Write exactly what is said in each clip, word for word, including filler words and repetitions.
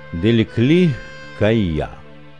Делекли Кайя.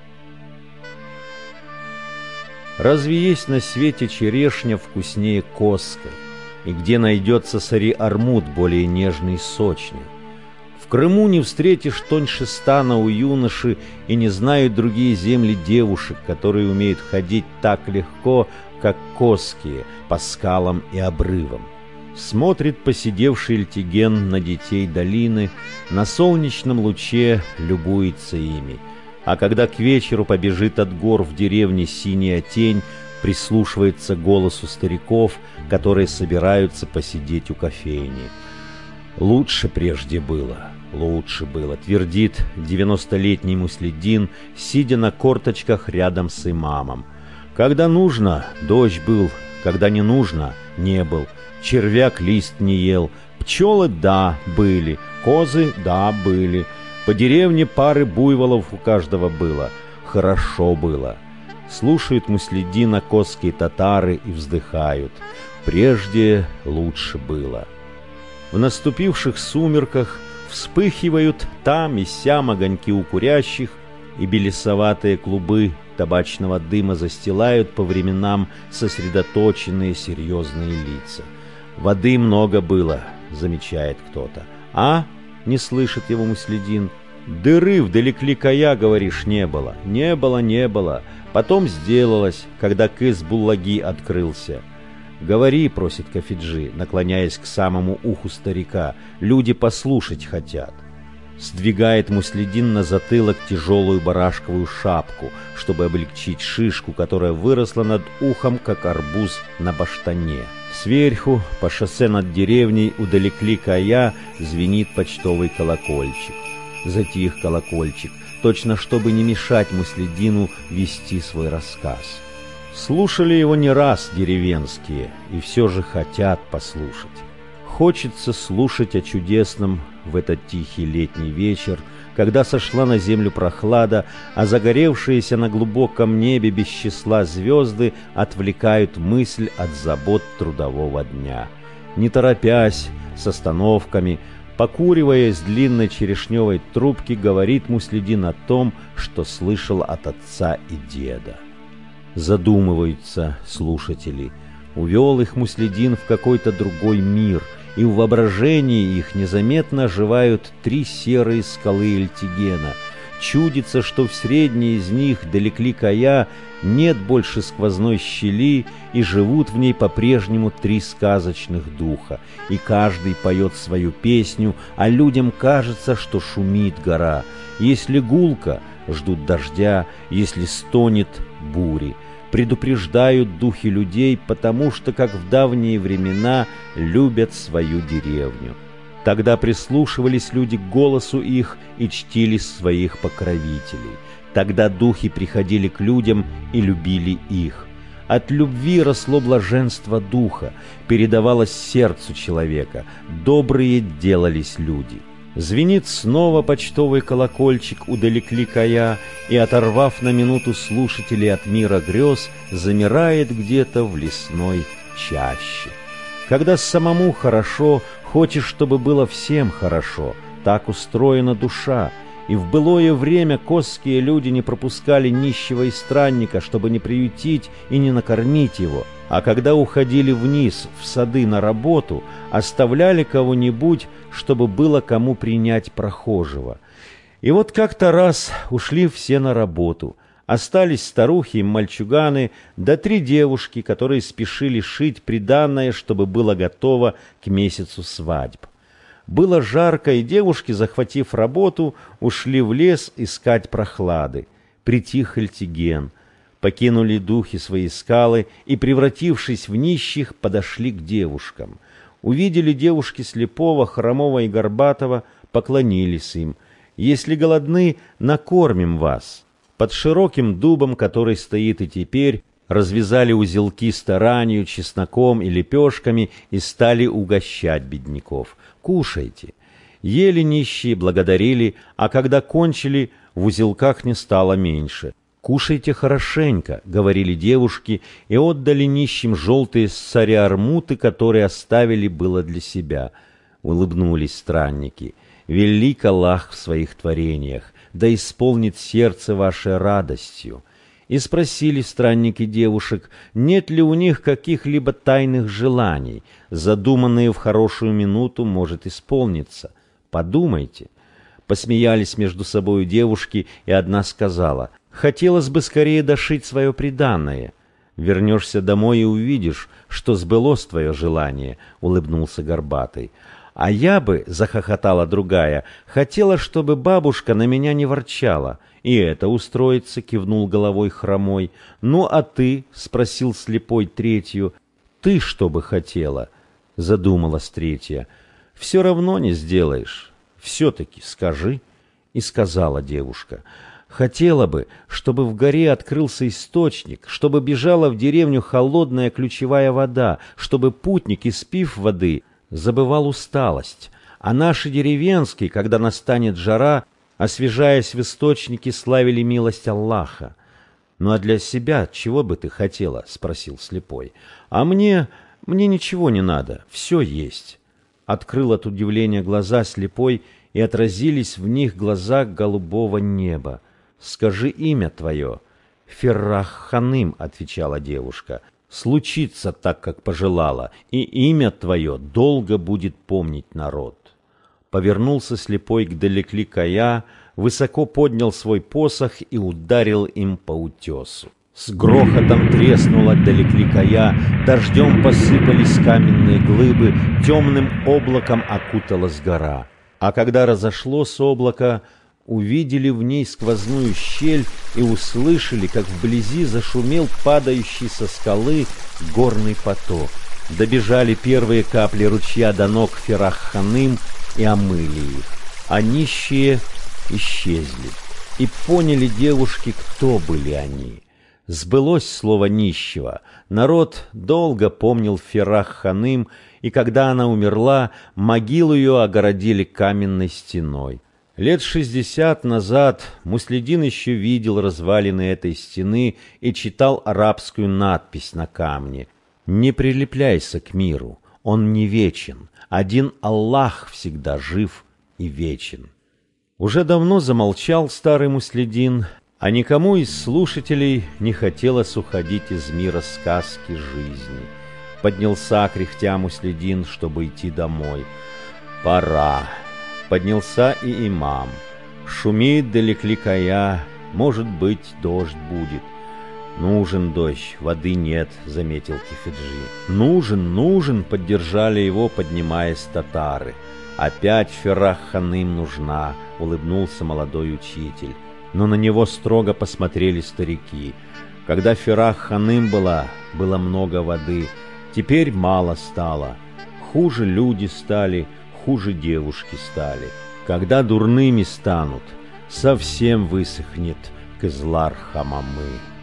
Разве есть на свете черешня вкуснее коской? И где найдется сари-армут более нежный и сочный? В Крыму не встретишь тоньше стана у юноши, и не знают другие земли девушек, которые умеют ходить так легко, как коские, по скалам и обрывам. Смотрит поседевший Эльтиген на детей долины, на солнечном луче любуется ими. А когда к вечеру побежит от гор в деревне синяя тень, прислушивается к голосу стариков, которые собираются посидеть у кофейни. «Лучше прежде было, лучше было», — твердит девяностолетний муслидин, сидя на корточках рядом с имамом. «Когда нужно, дождь был, когда не нужно, не был. Червяк лист не ел, пчелы, да, были, козы, да, были. По деревне пары буйволов у каждого было. Хорошо было». Слушают муслидина косские татары и вздыхают. Прежде лучше было. В наступивших сумерках вспыхивают там и сям огоньки у курящих, и белесоватые клубы табачного дыма застилают по временам сосредоточенные серьезные лица. «Воды много было», — замечает кто-то. «А?» — не слышит его муслидин. «Дыры в Делекли Кайя, говоришь, не было». «Не было, не было. Потом сделалось, когда Кыз-Буллаги открылся». «Говори», — просит Кафиджи, наклоняясь к самому уху старика. «Люди послушать хотят». Сдвигает муслидин на затылок тяжелую барашковую шапку, чтобы облегчить шишку, которая выросла над ухом, как арбуз на баштане. Сверху, по шоссе над деревней, у Делекли Кайя звенит почтовый колокольчик. Затих колокольчик, точно чтобы не мешать муслидину вести свой рассказ. Слушали его не раз деревенские, и все же хотят послушать. Хочется слушать о чудесном в этот тихий летний вечер, когда сошла на землю прохлада, а загоревшиеся на глубоком небе без числа звезды отвлекают мысль от забот трудового дня. Не торопясь, с остановками, покуривая из длинной черешневой трубки, говорит муслидин о том, что слышал от отца и деда. Задумываются слушатели. Увел их муслидин в какой-то другой мир, и в воображении их незаметно оживают три серые скалы Эльтигена. Чудится, что в средней из них, Делекли Кайя, нет больше сквозной щели, и живут в ней по-прежнему три сказочных духа, и каждый поет свою песню, а людям кажется, что шумит гора. Если гулко, ждут дождя, если стонет — бури. Предупреждают духи людей, потому что, как в давние времена, любят свою деревню. Тогда прислушивались люди к голосу их и чтили своих покровителей. Тогда духи приходили к людям и любили их. От любви росло блаженство духа, передавалось сердцу человека, добрые делались люди. Звенит снова почтовый колокольчик у Делекли Кайя, и, оторвав на минуту слушателей от мира грез, замирает где-то в лесной чаще. Когда самому хорошо, хочешь, чтобы было всем хорошо. Так устроена душа. И в былое время косские люди не пропускали нищего и странника, чтобы не приютить и не накормить его. А когда уходили вниз в сады на работу, оставляли кого-нибудь, чтобы было кому принять прохожего. И вот как-то раз ушли все на работу. Остались старухи и мальчуганы, да три девушки, которые спешили шить приданое, чтобы было готово к месяцу свадьб. Было жарко, и девушки, захватив работу, ушли в лес искать прохлады. Притих Эльтиген. Покинули духи свои скалы и, превратившись в нищих, подошли к девушкам. Увидели девушки слепого, хромого и горбатого, поклонились им. «Если голодны, накормим вас». Под широким дубом, который стоит и теперь, развязали узелки старанию, чесноком и лепешками и стали угощать бедняков. «Кушайте». Ели нищие, благодарили, а когда кончили, в узелках не стало меньше. «Кушайте хорошенько», — говорили девушки, и отдали нищим желтые сари-армуты, которые оставили было для себя. Улыбнулись странники. Велик Аллах в своих творениях. да исполнит сердце ваше радостью». И спросили странники девушек, нет ли у них каких-либо тайных желаний, задуманные в хорошую минуту может исполниться. Подумайте. Посмеялись между собою девушки, и одна сказала, «Хотелось бы скорее дошить свое приданое». «Вернешься домой и увидишь, что сбылось твое желание», — улыбнулся Горбатый. «А я бы, — захохотала другая, — хотела, чтобы бабушка на меня не ворчала». «И это устроится», — кивнул головой Хромой. «Ну, а ты?» — спросил Слепой третью. «Ты что бы хотела?» — задумалась третья. «Все равно не сделаешь. Все-таки скажи». И сказала девушка, «Хотела бы, чтобы в горе открылся источник, чтобы бежала в деревню холодная ключевая вода, чтобы путник, испив воды, забывал усталость, а наши деревенские, когда настанет жара, освежаясь в источнике, славили милость Аллаха». «Ну а для себя чего бы ты хотела?» — спросил Слепой. «А мне... мне ничего не надо, все есть». Открыл от удивления глаза Слепой, и отразились в них глаза голубого неба. «Скажи имя твое». «Феррах-ханым», — отвечала девушка. «Случится так, как пожелала, и имя твое долго будет помнить народ». Повернулся Слепой к Далекли-Кая, высоко поднял свой посох и ударил им по утесу. С грохотом треснула Далекли-Кая, дождем посыпались каменные глыбы, темным облаком окуталась гора. А когда разошлось облако, увидели в ней сквозную щель и услышали, как вблизи зашумел падающий со скалы горный поток. Добежали первые капли ручья до ног Феррах-ханым и омыли их, а нищие исчезли. И поняли девушки, кто были они. Сбылось слово нищего. Народ долго помнил Феррах-ханым, и когда она умерла, могилу ее огородили каменной стеной. Лет шестьдесят назад Муслидин еще видел развалины этой стены и читал арабскую надпись на камне: «Не прилепляйся к миру, он не вечен, один Аллах всегда жив и вечен». Уже давно замолчал старый Муслидин, а никому из слушателей не хотелось уходить из мира сказки жизни. Поднялся, кряхтя, Муслидин, чтобы идти домой. «Пора». Поднялся и имам. Шумит Далекли-Кая, может быть, дождь будет. «Нужен дождь, воды нет», — заметил Кефеджи. «Нужен, нужен», — поддержали его, поднимаясь татары. «Опять Феррах-ханым нужна», — улыбнулся молодой учитель. Но на него строго посмотрели старики. Когда Феррах-ханым была, было много воды, теперь мало стало. Хуже люди стали, хуже девушки стали. Когда дурными станут, совсем высохнет Кызлар-Хамамы.